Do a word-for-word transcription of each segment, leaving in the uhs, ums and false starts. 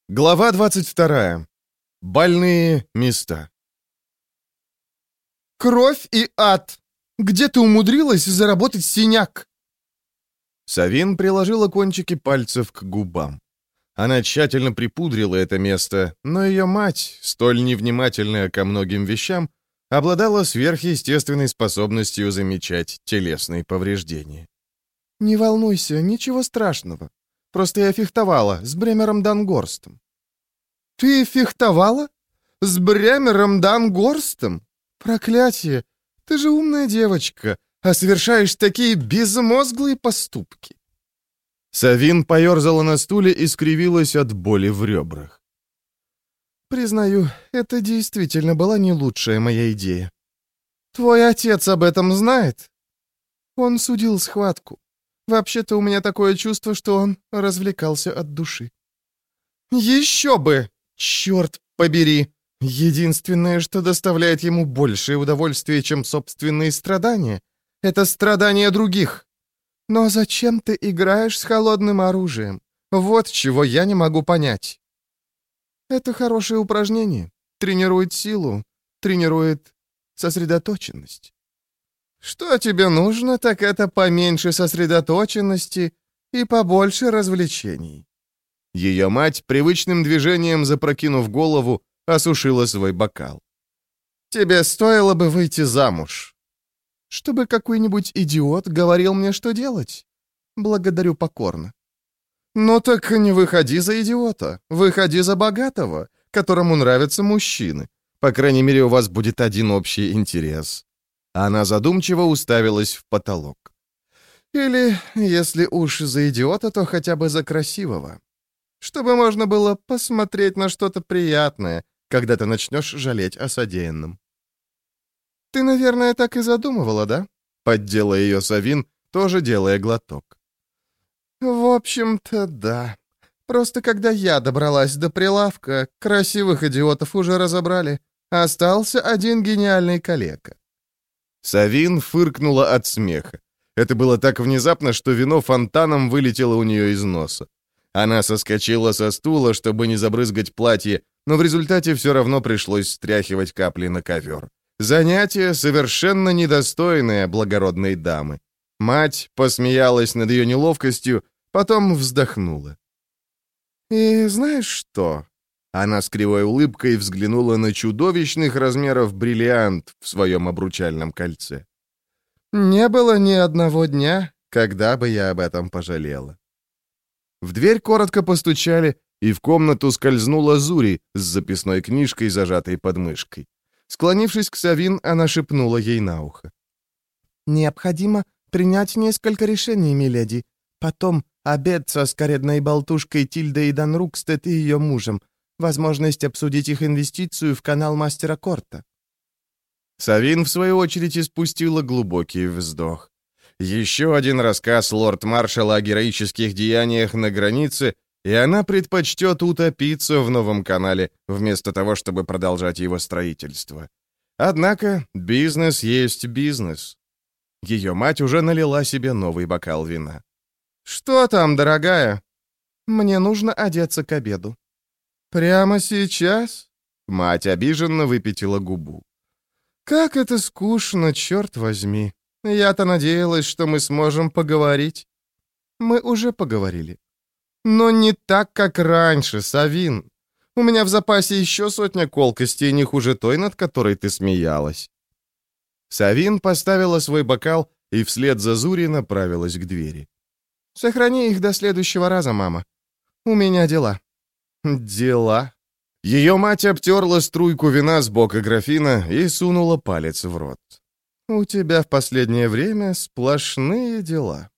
Глава двадцать вторая. Больные места. «Кровь и ад! Где ты умудрилась заработать синяк?» Савин приложила кончики пальцев к губам. Она тщательно припудрила это место, но ее мать, столь невнимательная ко многим вещам, обладала сверхъестественной способностью замечать телесные повреждения. «Не волнуйся, ничего страшного. Просто я фехтовала с Бремером Дангорстом». «Ты фехтовала? С Бремером Дангорстом? Проклятие! Ты же умная девочка, а совершаешь такие безмозглые поступки!» Савин поерзала на стуле и скривилась от боли в ребрах. «Признаю, это действительно была не лучшая моя идея. Твой отец об этом знает?» Он судил схватку. Вообще-то у меня такое чувство, что он развлекался от души. «Еще бы! Черт побери! Единственное, что доставляет ему большее удовольствие, чем собственные страдания, это страдания других. Но зачем ты играешь с холодным оружием? Вот чего я не могу понять. Это хорошее упражнение. Тренирует силу, тренирует сосредоточенность. Что тебе нужно, так это поменьше сосредоточенности и побольше развлечений». Ее мать, привычным движением запрокинув голову, осушила свой бокал. «Тебе стоило бы выйти замуж. Чтобы какой-нибудь идиот говорил мне, что делать. Благодарю покорно». «Ну так не выходи за идиота, выходи за богатого, которому нравятся мужчины. По крайней мере, у вас будет один общий интерес». Она задумчиво уставилась в потолок. «Или, если уж за идиота, то хотя бы за красивого. Чтобы можно было посмотреть на что-то приятное, когда ты начнешь жалеть о содеянном». «Ты, наверное, так и задумывала, да?» — поддела ее Савин, тоже делая глоток. «В общем-то, да. Просто когда я добралась до прилавка, красивых идиотов уже разобрали. Остался один гениальный калека». Савин фыркнула от смеха. Это было так внезапно, что вино фонтаном вылетело у нее из носа. Она соскочила со стула, чтобы не забрызгать платье, но в результате все равно пришлось стряхивать капли на ковер. Занятие совершенно недостойное благородной дамы. Мать посмеялась над ее неловкостью, потом вздохнула. «И знаешь что?» Она с кривой улыбкой взглянула на чудовищных размеров бриллиант в своем обручальном кольце. «Не было ни одного дня, когда бы я об этом пожалела». В дверь коротко постучали, и в комнату скользнула Зури с записной книжкой, зажатой под мышкой. Склонившись к Савин, она шепнула ей на ухо. «Необходимо принять несколько решений, миледи. Потом обед со скаредной болтушкой Тильдой Данрукстед и ее мужем. Возможность обсудить их инвестицию в канал мастера Корта». Савин, в свою очередь, испустила глубокий вздох. Еще один рассказ лорд-маршала о героических деяниях на границе, и она предпочтет утопиться в новом канале, вместо того, чтобы продолжать его строительство. Однако бизнес есть бизнес. Ее мать уже налила себе новый бокал вина. «Что там, дорогая?» «Мне нужно одеться к обеду». «Прямо сейчас?» Мать обиженно выпятила губу. «Как это скучно, черт возьми. Я-то надеялась, что мы сможем поговорить». «Мы уже поговорили». «Но не так, как раньше, Савин. У меня в запасе еще сотня колкостей, не хуже той, над которой ты смеялась». Савин поставила свой бокал и вслед за Зури направилась к двери. «Сохрани их до следующего раза, мама. У меня дела». «Дела?» Ее мать обтерла струйку вина с бока графина и сунула палец в рот. «У тебя в последнее время сплошные дела».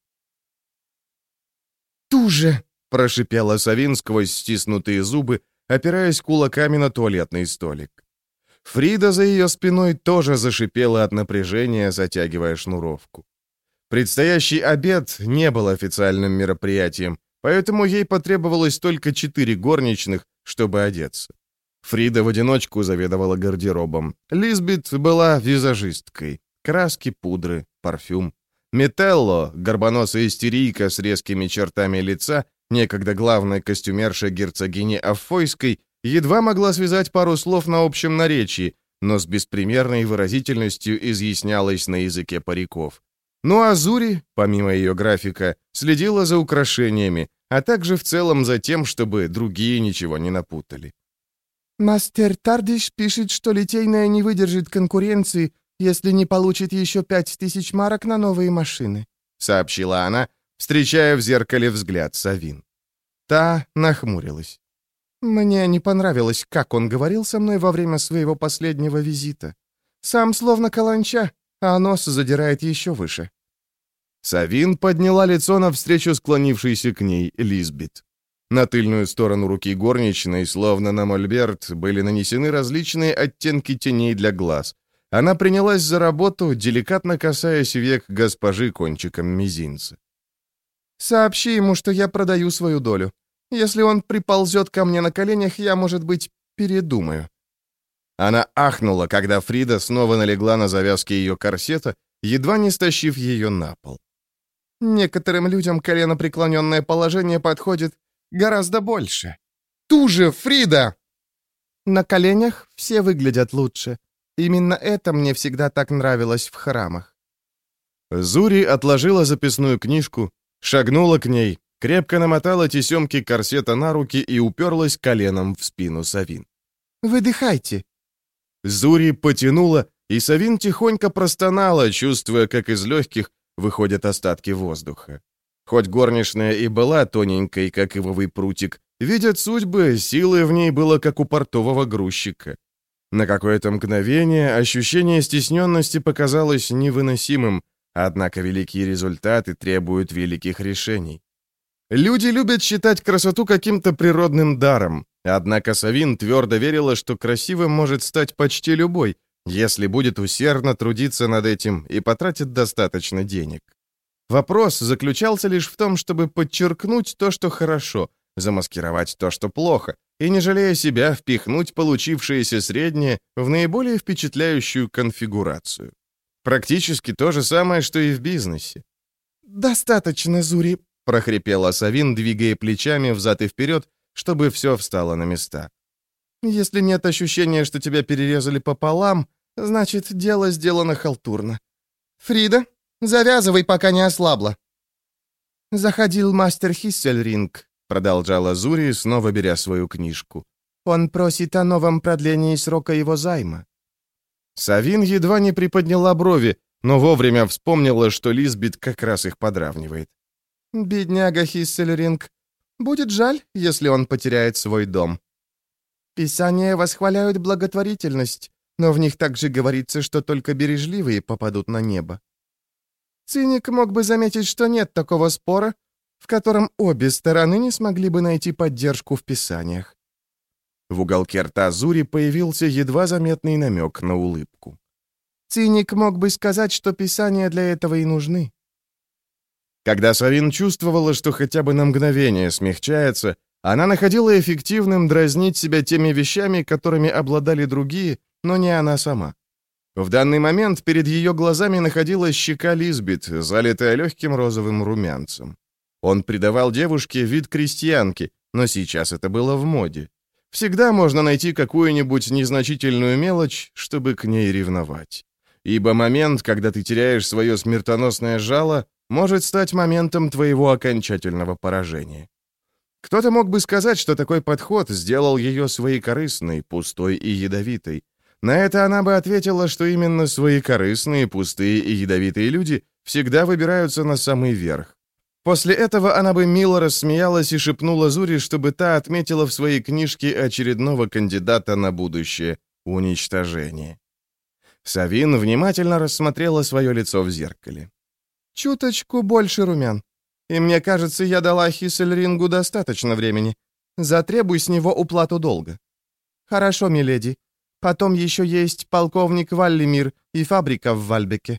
«Туже!» — прошипела Савин сквозь стиснутые зубы, опираясь кулаками на туалетный столик. Фрида за ее спиной тоже зашипела от напряжения, затягивая шнуровку. Предстоящий обед не был официальным мероприятием, поэтому ей потребовалось только четыре горничных, чтобы одеться. Фрида в одиночку заведовала гардеробом. Лизбет была визажисткой. Краски, пудры, парфюм. Метелло, горбоносая истерийка с резкими чертами лица, некогда главная костюмерша герцогини Аффойской, едва могла связать пару слов на общем наречии, но с беспримерной выразительностью изъяснялась на языке париков. Ну а Зури, помимо ее графика, следила за украшениями, а также в целом за тем, чтобы другие ничего не напутали. «Мастер Тардиш пишет, что Литейная не выдержит конкуренции, если не получит еще пять тысяч марок на новые машины», — сообщила она, встречая в зеркале взгляд Савин. Та нахмурилась. «Мне не понравилось, как он говорил со мной во время своего последнего визита. Сам словно каланча, а нос задирает еще выше». Савин подняла лицо навстречу склонившейся к ней Лизбет. На тыльную сторону руки горничной, словно на мольберт, были нанесены различные оттенки теней для глаз. Она принялась за работу, деликатно касаясь век госпожи кончиком мизинца. «Сообщи ему, что я продаю свою долю. Если он приползет ко мне на коленях, я, может быть, передумаю». Она ахнула, когда Фрида снова налегла на завязки ее корсета, едва не стащив ее на пол. «Некоторым людям коленопреклоненное положение подходит гораздо больше». «Ту же, Фрида!» «На коленях все выглядят лучше. Именно это мне всегда так нравилось в храмах». Зури отложила записную книжку, шагнула к ней, крепко намотала тесемки корсета на руки и уперлась коленом в спину Савин. «Выдыхайте». Зури потянула, и Савин тихонько простонала, чувствуя, как из легких выходят остатки воздуха. Хоть горничная и была тоненькой, как ивовый прутик, видят судьбы, силы в ней было, как у портового грузчика. На какое-то мгновение ощущение стесненности показалось невыносимым, однако великие результаты требуют великих решений. Люди любят считать красоту каким-то природным даром, однако Савин твердо верила, что красивым может стать почти любой, если будет усердно трудиться над этим и потратит достаточно денег. Вопрос заключался лишь в том, чтобы подчеркнуть то, что хорошо, замаскировать то, что плохо, и, не жалея себя, впихнуть получившееся среднее в наиболее впечатляющую конфигурацию. Практически то же самое, что и в бизнесе. «Достаточно, Зури», — прохрипела Савин, двигая плечами взад и вперед, чтобы все встало на места. «Если нет ощущения, что тебя перерезали пополам, значит, дело сделано халтурно. Фрида, завязывай, пока не ослабла». «Заходил мастер Хиссельринг», — продолжала Зури, снова беря свою книжку. «Он просит о новом продлении срока его займа». Савин едва не приподняла брови, но вовремя вспомнила, что Лизбет как раз их подравнивает. «Бедняга Хиссельринг. Будет жаль, если он потеряет свой дом. Писания восхваляют благотворительность, но в них также говорится, что только бережливые попадут на небо. Циник мог бы заметить, что нет такого спора, в котором обе стороны не смогли бы найти поддержку в Писаниях». В уголке рта Зури появился едва заметный намек на улыбку. «Циник мог бы сказать, что Писания для этого и нужны». Когда Савин чувствовала, что хотя бы на мгновение смягчается, она находила эффективным дразнить себя теми вещами, которыми обладали другие, но не она сама. В данный момент перед ее глазами находилась щека Лизбет, залитая легким розовым румянцем. Он придавал девушке вид крестьянки, но сейчас это было в моде. Всегда можно найти какую-нибудь незначительную мелочь, чтобы к ней ревновать. Ибо момент, когда ты теряешь свое смертоносное жало, может стать моментом твоего окончательного поражения. Кто-то мог бы сказать, что такой подход сделал ее своекорыстной, пустой и ядовитой. На это она бы ответила, что именно своекорыстные, пустые и ядовитые люди всегда выбираются на самый верх. После этого она бы мило рассмеялась и шепнула Зури, чтобы та отметила в своей книжке очередного кандидата на будущее уничтожение. Савин внимательно рассмотрела свое лицо в зеркале. «Чуточку больше румян. И мне кажется, я дала Хиссельрингу достаточно времени. Затребуй с него уплату долга». «Хорошо, миледи. Потом еще есть полковник Валлимир и фабрика в Вальбеке».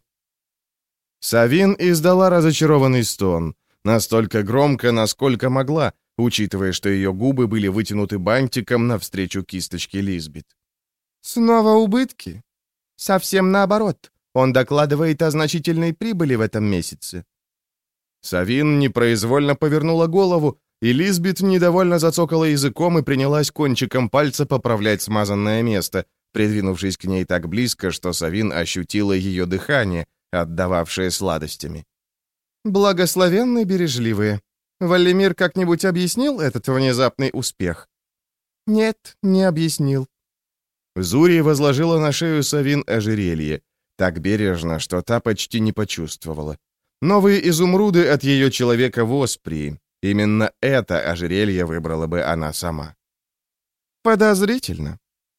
Савин издала разочарованный стон, настолько громко, насколько могла, учитывая, что ее губы были вытянуты бантиком навстречу кисточке Лизбет. «Снова убытки? Совсем наоборот. Он докладывает о значительной прибыли в этом месяце». Савин непроизвольно повернула голову И Лизбет недовольно зацокала языком и принялась кончиком пальца поправлять смазанное место, придвинувшись к ней так близко, что Савин ощутила ее дыхание, отдававшее сладостями. «Благословенны бережливые. Валлимир как-нибудь объяснил этот внезапный успех?» «Нет, не объяснил». Зури возложила на шею Савин ожерелье, так бережно, что та почти не почувствовала. Новые изумруды от ее человека в Осприи. Именно это ожерелье выбрала бы она сама. «Подозрительно».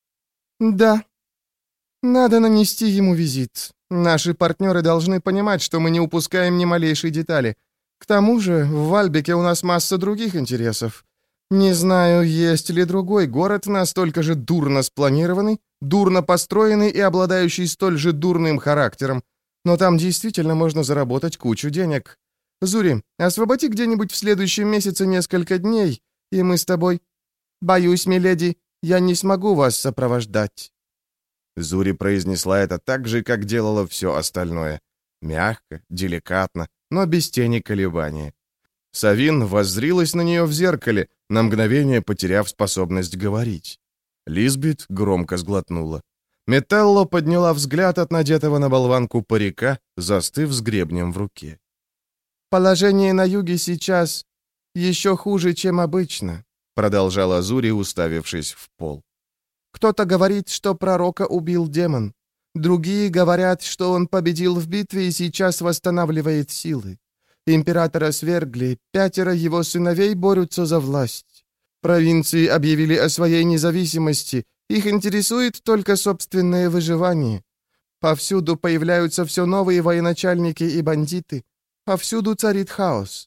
«Да. Надо нанести ему визит. Наши партнеры должны понимать, что мы не упускаем ни малейшей детали. К тому же в Вальбеке у нас масса других интересов. Не знаю, есть ли другой город, настолько же дурно спланированный, дурно построенный и обладающий столь же дурным характером. Но там действительно можно заработать кучу денег. Зури, освободи где-нибудь в следующем месяце несколько дней, и мы с тобой... Боюсь, миледи, я не смогу вас сопровождать». Зури произнесла это так же, как делала все остальное. Мягко, деликатно, но без тени колебания. Савин воззрилась на нее в зеркале, на мгновение потеряв способность говорить. Лизбет громко сглотнула. Метелло подняла взгляд от надетого на болванку парика, застыв с гребнем в руке. «Положение на юге сейчас еще хуже, чем обычно», продолжала Зури, уставившись в пол. «Кто-то говорит, что пророка убил демон. Другие говорят, что он победил в битве и сейчас восстанавливает силы. Императора свергли, пятеро его сыновей борются за власть. Провинции объявили о своей независимости, их интересует только собственное выживание. Повсюду появляются все новые военачальники и бандиты. Повсюду царит хаос».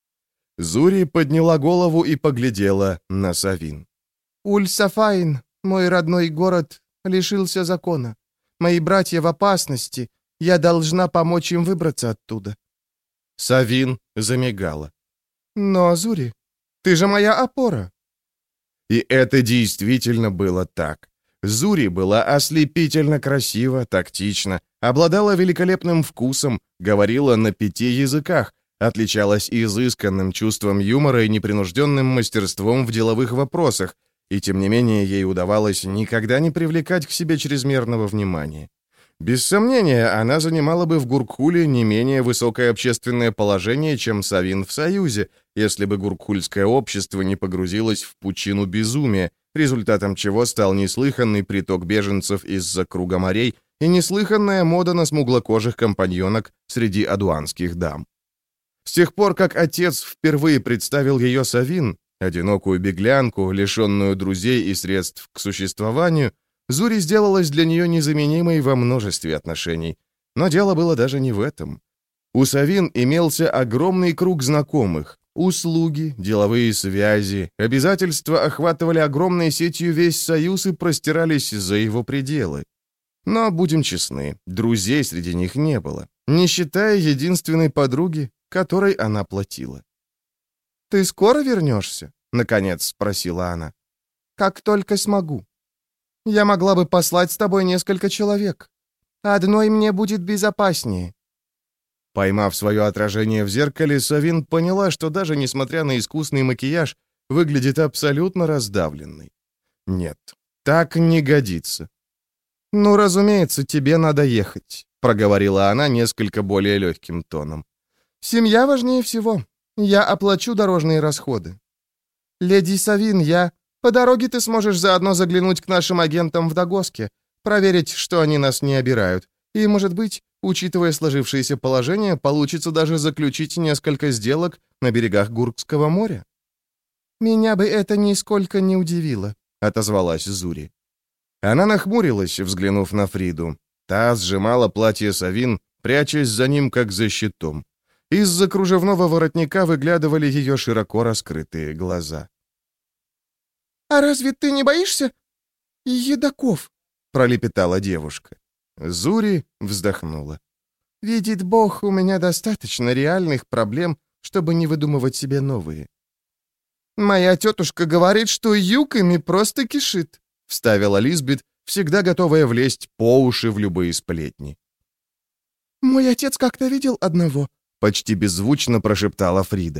Зури подняла голову и поглядела на Савин. «Уль-Сафаин, мой родной город, лишился закона. Мои братья в опасности. Я должна помочь им выбраться оттуда». Савин замигала. «Но, Зури, ты же моя опора». И это действительно было так. Зури была ослепительно красива, тактична, обладала великолепным вкусом, говорила на пяти языках, отличалась изысканным чувством юмора и непринужденным мастерством в деловых вопросах, и тем не менее ей удавалось никогда не привлекать к себе чрезмерного внимания. Без сомнения, она занимала бы в Гуркхуле не менее высокое общественное положение, чем Савин в Союзе, если бы гуркхульское общество не погрузилось в пучину безумия, результатом чего стал неслыханный приток беженцев из-за круга морей и неслыханная мода на смуглокожих компаньонок среди адуанских дам. С тех пор, как отец впервые представил ее Савин, одинокую беглянку, лишенную друзей и средств к существованию, Зури сделалась для нее незаменимой во множестве отношений. Но дело было даже не в этом. У Савин имелся огромный круг знакомых. Услуги, деловые связи, обязательства охватывали огромной сетью весь Союз и простирались за его пределы. Но, будем честны, друзей среди них не было, не считая единственной подруги, которой она платила. «Ты скоро вернешься?» — наконец спросила она. «Как только смогу. Я могла бы послать с тобой несколько человек. Одной мне будет безопаснее». Поймав свое отражение в зеркале, Савин поняла, что даже несмотря на искусный макияж, выглядит абсолютно раздавленной. Нет, так не годится. «Ну, разумеется, тебе надо ехать», — проговорила она несколько более легким тоном. «Семья важнее всего. Я оплачу дорожные расходы. Леди Савин, я... По дороге ты сможешь заодно заглянуть к нашим агентам в Дагоске, проверить, что они нас не обирают. И, может быть, учитывая сложившееся положение, получится даже заключить несколько сделок на берегах Гуркского моря». «Меня бы это нисколько не удивило», — отозвалась Зури. Она нахмурилась, взглянув на Фриду. Та сжимала платье Савин, прячась за ним, как за щитом. Из-за кружевного воротника выглядывали ее широко раскрытые глаза. «А разве ты не боишься едоков?» — пролепетала девушка. Зури вздохнула. «Видит Бог, у меня достаточно реальных проблем, чтобы не выдумывать себе новые». «Моя тетушка говорит, что юками просто кишит», — вставила Лизбет, всегда готовая влезть по уши в любые сплетни. «Мой отец как-то видел одного», — почти беззвучно прошептала Фрида.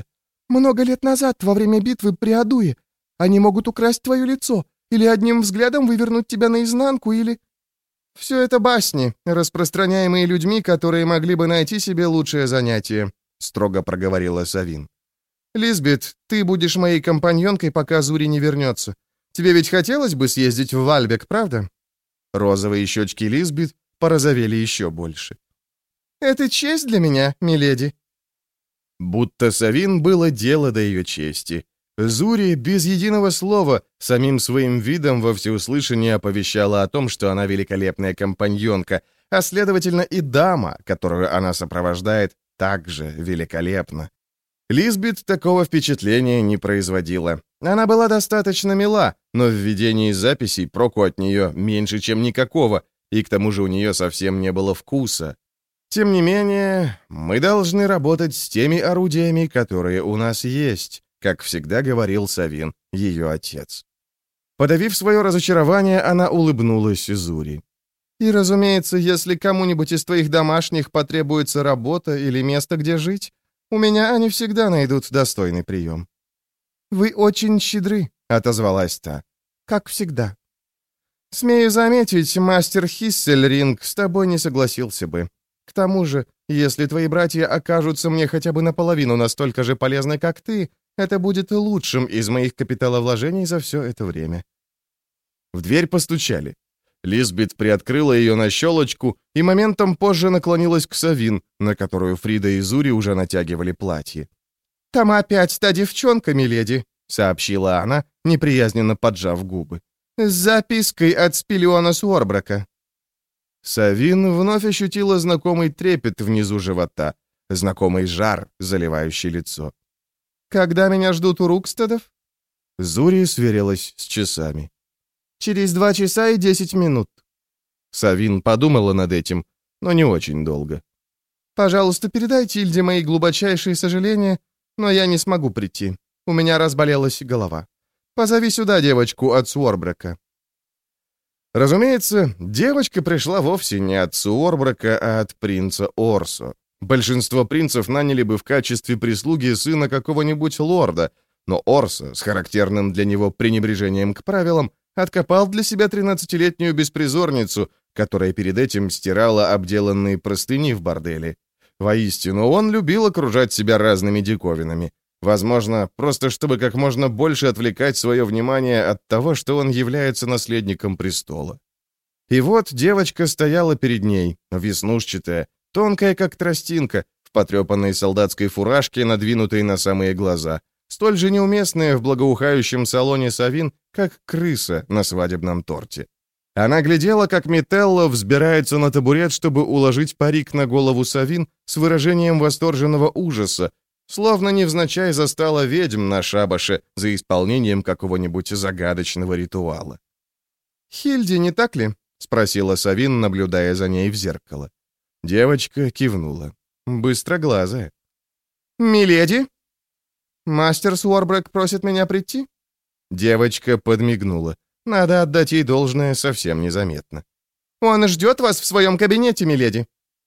Много лет назад, во время битвы при Адуе, они могут украсть твое лицо, или одним взглядом вывернуть тебя наизнанку, или...» «Все это басни, распространяемые людьми, которые могли бы найти себе лучшее занятие», — строго проговорила Савин. «Лизбет, ты будешь моей компаньонкой, пока Зури не вернется. Тебе ведь хотелось бы съездить в Вальбек, правда?» Розовые щечки Лизбет порозовели еще больше. «Это честь для меня, миледи». Будто Савин было дело до ее чести. Зури без единого слова самим своим видом во всеуслышание оповещала о том, что она великолепная компаньонка, а следовательно и дама, которую она сопровождает, также великолепна. Лизбет такого впечатления не производила. Она была достаточно мила, но в ведении записей проку от нее меньше, чем никакого, и к тому же у нее совсем не было вкуса. Тем не менее, мы должны работать с теми орудиями, которые у нас есть, как всегда говорил Савин, ее отец. Подавив свое разочарование, она улыбнулась Зури. «И, разумеется, если кому-нибудь из твоих домашних потребуется работа или место, где жить, у меня они всегда найдут достойный прием». «Вы очень щедры», — отозвалась та, — «как всегда». «Смею заметить, мастер Хиссельринг с тобой не согласился бы. К тому же, если твои братья окажутся мне хотя бы наполовину настолько же полезны, как ты, это будет лучшим из моих капиталовложений за все это время». В дверь постучали. Лизбет приоткрыла ее на щелочку и моментом позже наклонилась к Савин, на которую Фрида и Зури уже натягивали платье. «Там опять та девчонка, миледи», — сообщила она, неприязненно поджав губы. «С запиской от Спилиона Суорбрака». Савин вновь ощутила знакомый трепет внизу живота, знакомый жар, заливающий лицо. «Когда меня ждут у Рукстедов?» Зури сверилась с часами. «Через два часа и десять минут». Савин подумала над этим, но не очень долго. «Пожалуйста, передайте Ильде мои глубочайшие сожаления, но я не смогу прийти. У меня разболелась голова. Позови сюда девочку от Суорбрака». Разумеется, девочка пришла вовсе не от Суорбрака, а от принца Орсо. Большинство принцев наняли бы в качестве прислуги сына какого-нибудь лорда, но Орсо, с характерным для него пренебрежением к правилам, откопал для себя тринадцатилетнюю беспризорницу, которая перед этим стирала обделанные простыни в борделе. Воистину, он любил окружать себя разными диковинами. Возможно, просто чтобы как можно больше отвлекать свое внимание от того, что он является наследником престола. И вот девочка стояла перед ней, веснушчатая, тонкая, как тростинка, в потрепанной солдатской фуражке, надвинутой на самые глаза, столь же неуместная в благоухающем салоне Савин, как крыса на свадебном торте. Она глядела, как Метелло взбирается на табурет, чтобы уложить парик на голову Савин с выражением восторженного ужаса, словно невзначай застала ведьм на шабаше за исполнением какого-нибудь загадочного ритуала. «Хильди, не так ли?» — спросила Савин, наблюдая за ней в зеркало. Девочка кивнула. Быстроглазая. «Миледи?» «Мастер Суорбрак просит меня прийти?» Девочка подмигнула. Надо отдать ей должное совсем незаметно. «Он ждет вас в своем кабинете, миледи».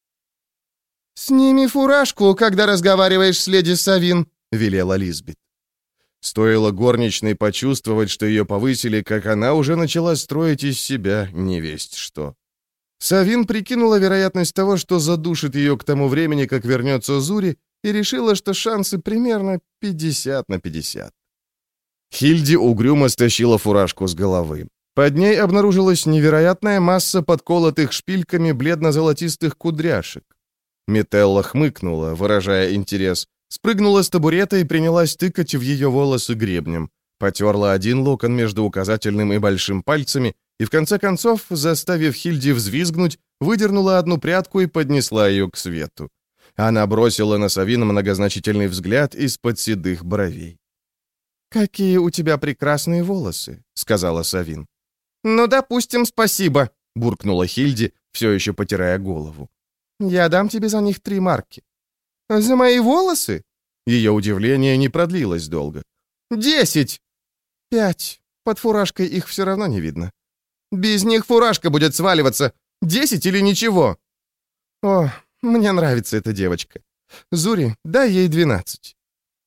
«Сними фуражку, когда разговариваешь с леди Савин», — велела Лизбет. Стоило горничной почувствовать, что ее повысили, как она уже начала строить из себя невесть что. Савин прикинула вероятность того, что задушит ее к тому времени, как вернется Зури, и решила, что шансы примерно пятьдесят на пятьдесят. Хильди угрюмо стащила фуражку с головы. Под ней обнаружилась невероятная масса подколотых шпильками бледно-золотистых кудряшек. Метелла хмыкнула, выражая интерес, спрыгнула с табурета и принялась тыкать в ее волосы гребнем, потерла один локон между указательным и большим пальцами и, в конце концов, заставив Хильди взвизгнуть, выдернула одну прядку и поднесла ее к свету. Она бросила на Савин многозначительный взгляд из-под седых бровей. «Какие у тебя прекрасные волосы», — сказала Савин. «Ну, допустим, спасибо», — буркнула Хильди, все еще потирая голову. «Я дам тебе за них три марки». «За мои волосы?» Ее удивление не продлилось долго. «Десять!» «Пять. Под фуражкой их все равно не видно». «Без них фуражка будет сваливаться. Десять или ничего?» «О, мне нравится эта девочка. Зури, дай ей двенадцать».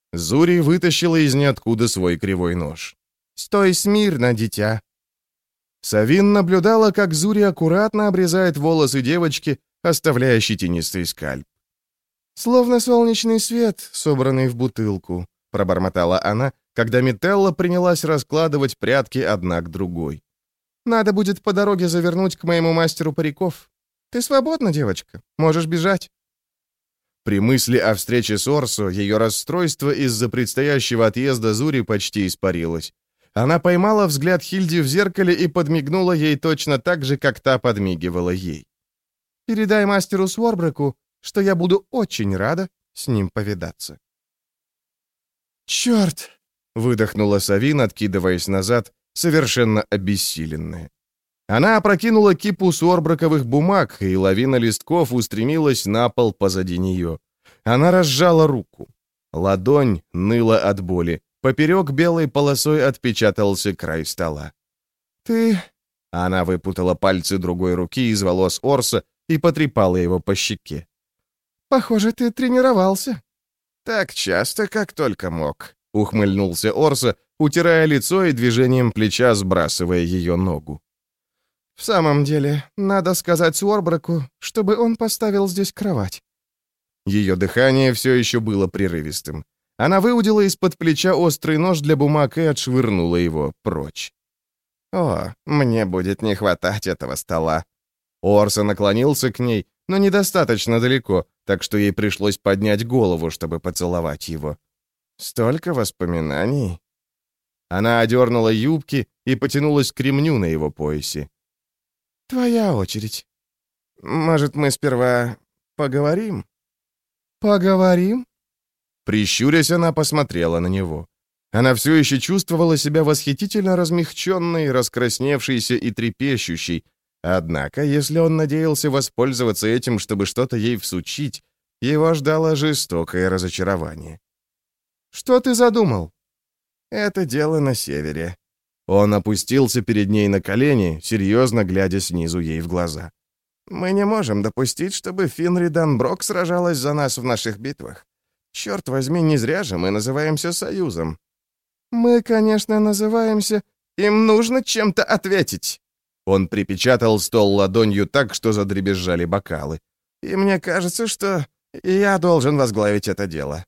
Зури вытащила из ниоткуда свой кривой нож. «Стой смирно, дитя!» Савин наблюдала, как Зури аккуратно обрезает волосы девочки, оставляя щетинистый скальп. «Словно солнечный свет, собранный в бутылку», — пробормотала она, когда Метелла принялась раскладывать прядки одна к другой. «Надо будет по дороге завернуть к моему мастеру париков. Ты свободна, девочка? Можешь бежать». При мысли о встрече с Орсо ее расстройство из-за предстоящего отъезда Зури почти испарилось. Она поймала взгляд Хильди в зеркале и подмигнула ей точно так же, как та подмигивала ей. «Передай мастеру Сворбреку, что я буду очень рада с ним повидаться». «Черт!» — выдохнула Савин, откидываясь назад, совершенно обессиленная. Она опрокинула кипу сорбраковых бумаг, и лавина листков устремилась на пол позади нее. Она разжала руку. Ладонь ныла от боли. Поперек белой полосой отпечатался край стола. «Ты...» Она выпутала пальцы другой руки из волос Орса и потрепала его по щеке. «Похоже, ты тренировался». «Так часто, как только мог», — ухмыльнулся Орса, утирая лицо и движением плеча сбрасывая ее ногу. «В самом деле, надо сказать Сворбреку, чтобы он поставил здесь кровать». Ее дыхание все еще было прерывистым. Она выудила из-под плеча острый нож для бумаг и отшвырнула его прочь. «О, мне будет не хватать этого стола». Орса наклонился к ней, но недостаточно далеко, так что ей пришлось поднять голову, чтобы поцеловать его. «Столько воспоминаний». Она одернула юбки и потянулась к ремню на его поясе. «Твоя очередь. Может, мы сперва поговорим?» «Поговорим?» Прищурясь, она посмотрела на него. Она все еще чувствовала себя восхитительно размягченной, раскрасневшейся и трепещущей. Однако, если он надеялся воспользоваться этим, чтобы что-то ей всучить, его ждало жестокое разочарование. «Что ты задумал?» «Это дело на севере». Он опустился перед ней на колени, серьезно глядя снизу ей в глаза. «Мы не можем допустить, чтобы Финри Данброк сражалась за нас в наших битвах. Черт возьми, не зря же мы называемся Союзом». «Мы, конечно, называемся... Им нужно чем-то ответить». Он припечатал стол ладонью так, что задребезжали бокалы. «И мне кажется, что я должен возглавить это дело».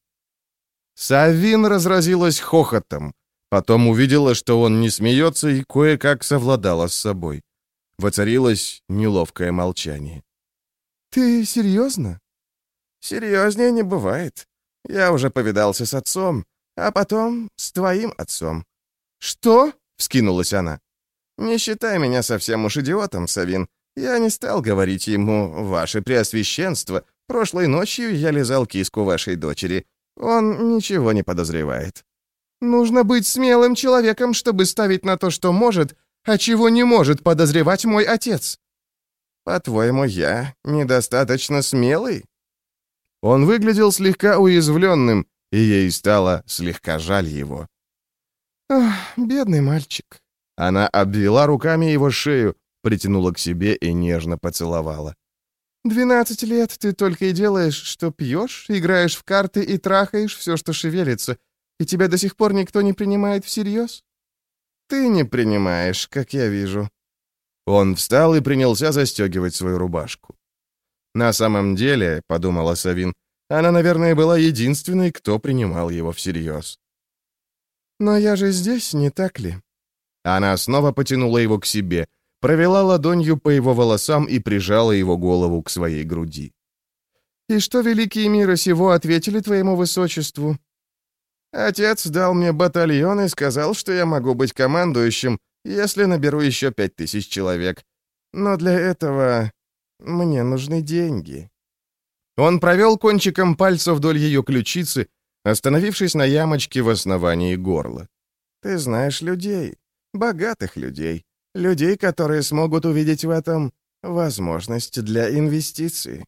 Савин разразилась хохотом. Потом увидела, что он не смеется, и кое-как совладала с собой. Воцарилось неловкое молчание. «Ты серьезно?» «Серьезнее не бывает. Я уже повидался с отцом, а потом с твоим отцом». «Что?» — вскинулась она. «Не считай меня совсем уж идиотом, Савин. Я не стал говорить ему, ваше преосвященство, прошлой ночью я лизал киску вашей дочери. Он ничего не подозревает». «Нужно быть смелым человеком, чтобы ставить на то, что может, а чего не может подозревать мой отец». «По-твоему, я недостаточно смелый?» Он выглядел слегка уязвленным, и ей стало слегка жаль его. «Ах, бедный мальчик». Она обвела руками его шею, притянула к себе и нежно поцеловала. «Двенадцать лет ты только и делаешь, что пьешь, играешь в карты и трахаешь все, что шевелится, и тебя до сих пор никто не принимает всерьез?» «Ты не принимаешь, как я вижу». Он встал и принялся застегивать свою рубашку. «На самом деле, — подумала Савин, — она, наверное, была единственной, кто принимал его всерьез». «Но я же здесь, не так ли?» Она снова потянула его к себе, провела ладонью по его волосам и прижала его голову к своей груди. «И что великие мира сего ответили твоему высочеству?» «Отец дал мне батальон и сказал, что я могу быть командующим, если наберу еще пять тысяч человек. Но для этого мне нужны деньги». Он провел кончиком пальца вдоль ее ключицы, остановившись на ямочке в основании горла. «Ты знаешь людей, богатых людей, людей, которые смогут увидеть в этом возможность для инвестиций».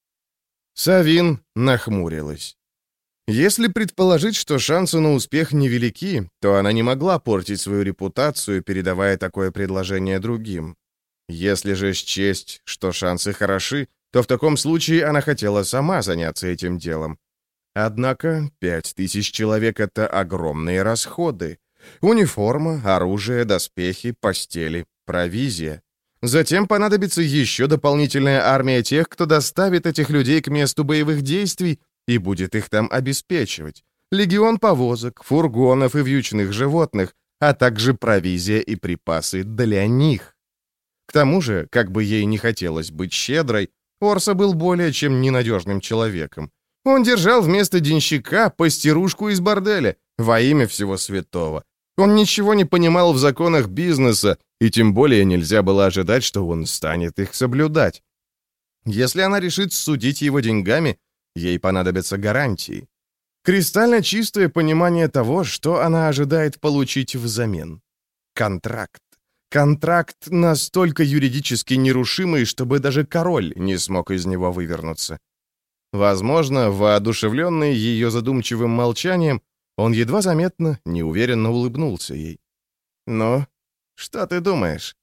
Савин нахмурилась. Если предположить, что шансы на успех невелики, то она не могла портить свою репутацию, передавая такое предложение другим. Если же счесть, что шансы хороши, то в таком случае она хотела сама заняться этим делом. Однако пять тысяч человек — это огромные расходы. Униформа, оружие, доспехи, постели, провизия. Затем понадобится еще дополнительная армия тех, кто доставит этих людей к месту боевых действий и будет их там обеспечивать. Легион повозок, фургонов и вьючных животных, а также провизия и припасы для них. К тому же, как бы ей не хотелось быть щедрой, Орса был более чем ненадежным человеком. Он держал вместо денщика пастерушку из борделя во имя всего святого. Он ничего не понимал в законах бизнеса, и тем более нельзя было ожидать, что он станет их соблюдать. Если она решит судить его деньгами, ей понадобятся гарантии. Кристально чистое понимание того, что она ожидает получить взамен. Контракт. Контракт настолько юридически нерушимый, чтобы даже король не смог из него вывернуться. Возможно, воодушевленный ее задумчивым молчанием, он едва заметно, неуверенно улыбнулся ей. «Ну, что ты думаешь?»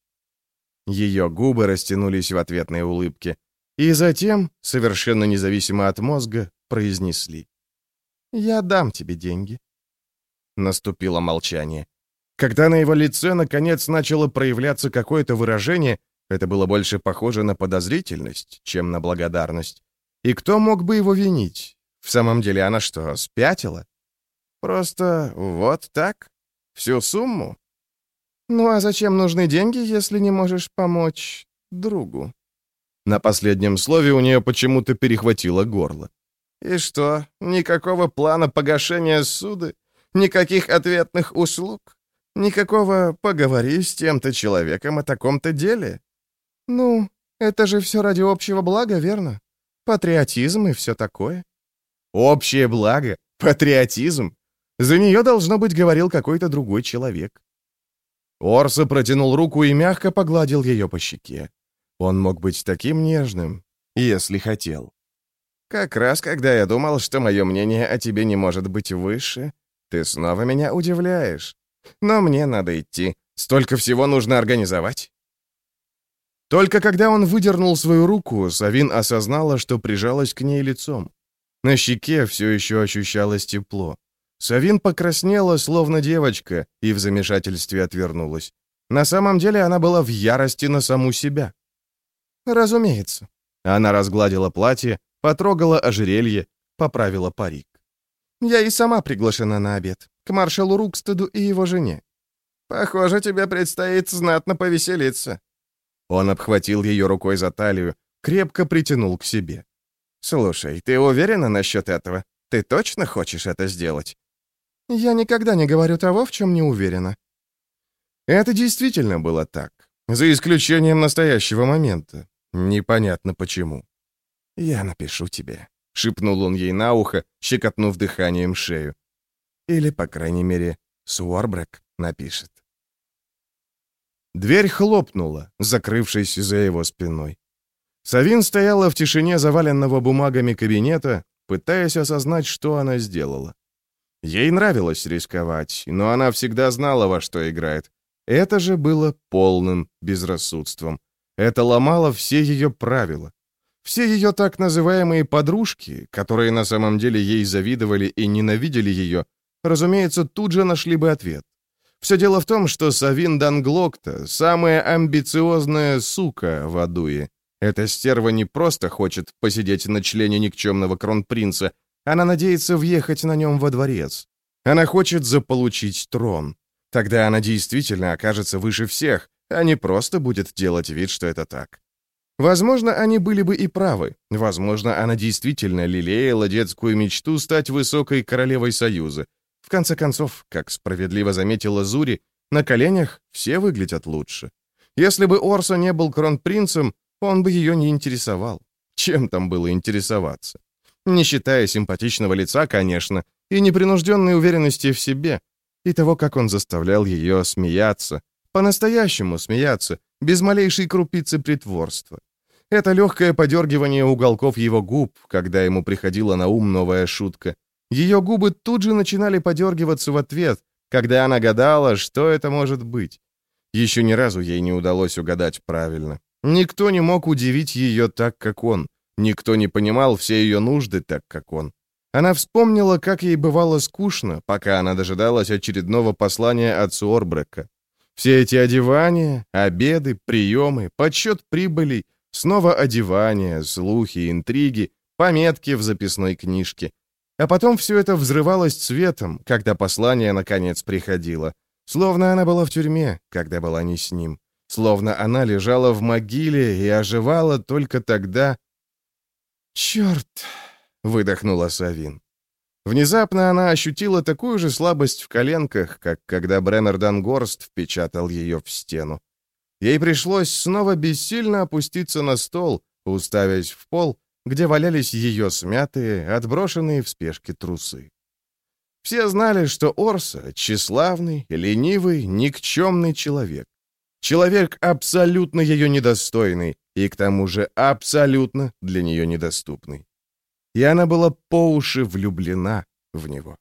Ее губы растянулись в ответной улыбке, и затем, совершенно независимо от мозга, произнесли: «Я дам тебе деньги». Наступило молчание. Когда на его лице наконец начало проявляться какое-то выражение, это было больше похоже на подозрительность, чем на благодарность. И кто мог бы его винить? В самом деле она что, спятила? Просто вот так? Всю сумму? Ну а зачем нужны деньги, если не можешь помочь другу? На последнем слове у нее почему-то перехватило горло. И что, никакого плана погашения суды? Никаких ответных услуг? Никакого «поговори с тем-то человеком о таком-то деле»? Ну, это же все ради общего блага, верно? Патриотизм и все такое. Общее благо? Патриотизм? За нее, должно быть, говорил какой-то другой человек. Орса протянул руку и мягко погладил ее по щеке. Он мог быть таким нежным, если хотел. «Как раз, когда я думал, что мое мнение о тебе не может быть выше, ты снова меня удивляешь. Но мне надо идти. Столько всего нужно организовать». Только когда он выдернул свою руку, Савин осознала, что прижалась к ней лицом. На щеке все еще ощущалось тепло. Савин покраснела, словно девочка, и в замешательстве отвернулась. На самом деле она была в ярости на саму себя. «Разумеется». Она разгладила платье, потрогала ожерелье, поправила парик. «Я и сама приглашена на обед, к маршалу Рукстеду и его жене. Похоже, тебе предстоит знатно повеселиться». Он обхватил ее рукой за талию, крепко притянул к себе. «Слушай, ты уверена насчет этого? Ты точно хочешь это сделать?» «Я никогда не говорю того, в чем не уверена». Это действительно было так, за исключением настоящего момента. Непонятно почему. «Я напишу тебе», — шепнул он ей на ухо, щекотнув дыханием шею. Или, по крайней мере, Суорбрек напишет. Дверь хлопнула, закрывшись за его спиной. Савин стояла в тишине заваленного бумагами кабинета, пытаясь осознать, что она сделала. Ей нравилось рисковать, но она всегда знала, во что играет. Это же было полным безрассудством. Это ломало все ее правила. Все ее так называемые подружки, которые на самом деле ей завидовали и ненавидели ее, разумеется, тут же нашли бы ответ. Все дело в том, что Савин Данглокта — самая амбициозная сука в Адуе. Эта стерва не просто хочет посидеть на члене никчемного кронпринца, она надеется въехать на нем во дворец. Она хочет заполучить трон. Тогда она действительно окажется выше всех, а не просто будет делать вид, что это так. Возможно, они были бы и правы. Возможно, она действительно лелеяла детскую мечту стать высокой королевой Союза. В конце концов, как справедливо заметила Зури, на коленях все выглядят лучше. Если бы Орса не был кронпринцем, он бы ее не интересовал. Чем там было интересоваться? Не считая симпатичного лица, конечно, и непринужденной уверенности в себе, и того, как он заставлял ее смеяться, по-настоящему смеяться, без малейшей крупицы притворства. Это легкое подергивание уголков его губ, когда ему приходила на ум новая шутка. Ее губы тут же начинали подергиваться в ответ, когда она гадала, что это может быть. Еще ни разу ей не удалось угадать правильно. Никто не мог удивить ее так, как он. Никто не понимал все ее нужды так, как он. Она вспомнила, как ей бывало скучно, пока она дожидалась очередного послания отцу Орбрека. Все эти одевания, обеды, приемы, подсчет прибылей, снова одевания, слухи, интриги, пометки в записной книжке. А потом все это взрывалось цветом, когда послание наконец приходило. Словно она была в тюрьме, когда была не с ним. Словно она лежала в могиле и оживала только тогда... «Черт!» — выдохнула Савин. Внезапно она ощутила такую же слабость в коленках, как когда Бреннер Дангорст впечатал ее в стену. Ей пришлось снова бессильно опуститься на стол, уставясь в пол, где валялись ее смятые, отброшенные в спешке трусы. Все знали, что Орса — тщеславный, ленивый, никчемный человек. Человек абсолютно ее недостойный и, к тому же, абсолютно для нее недоступный. И она была по уши влюблена в него.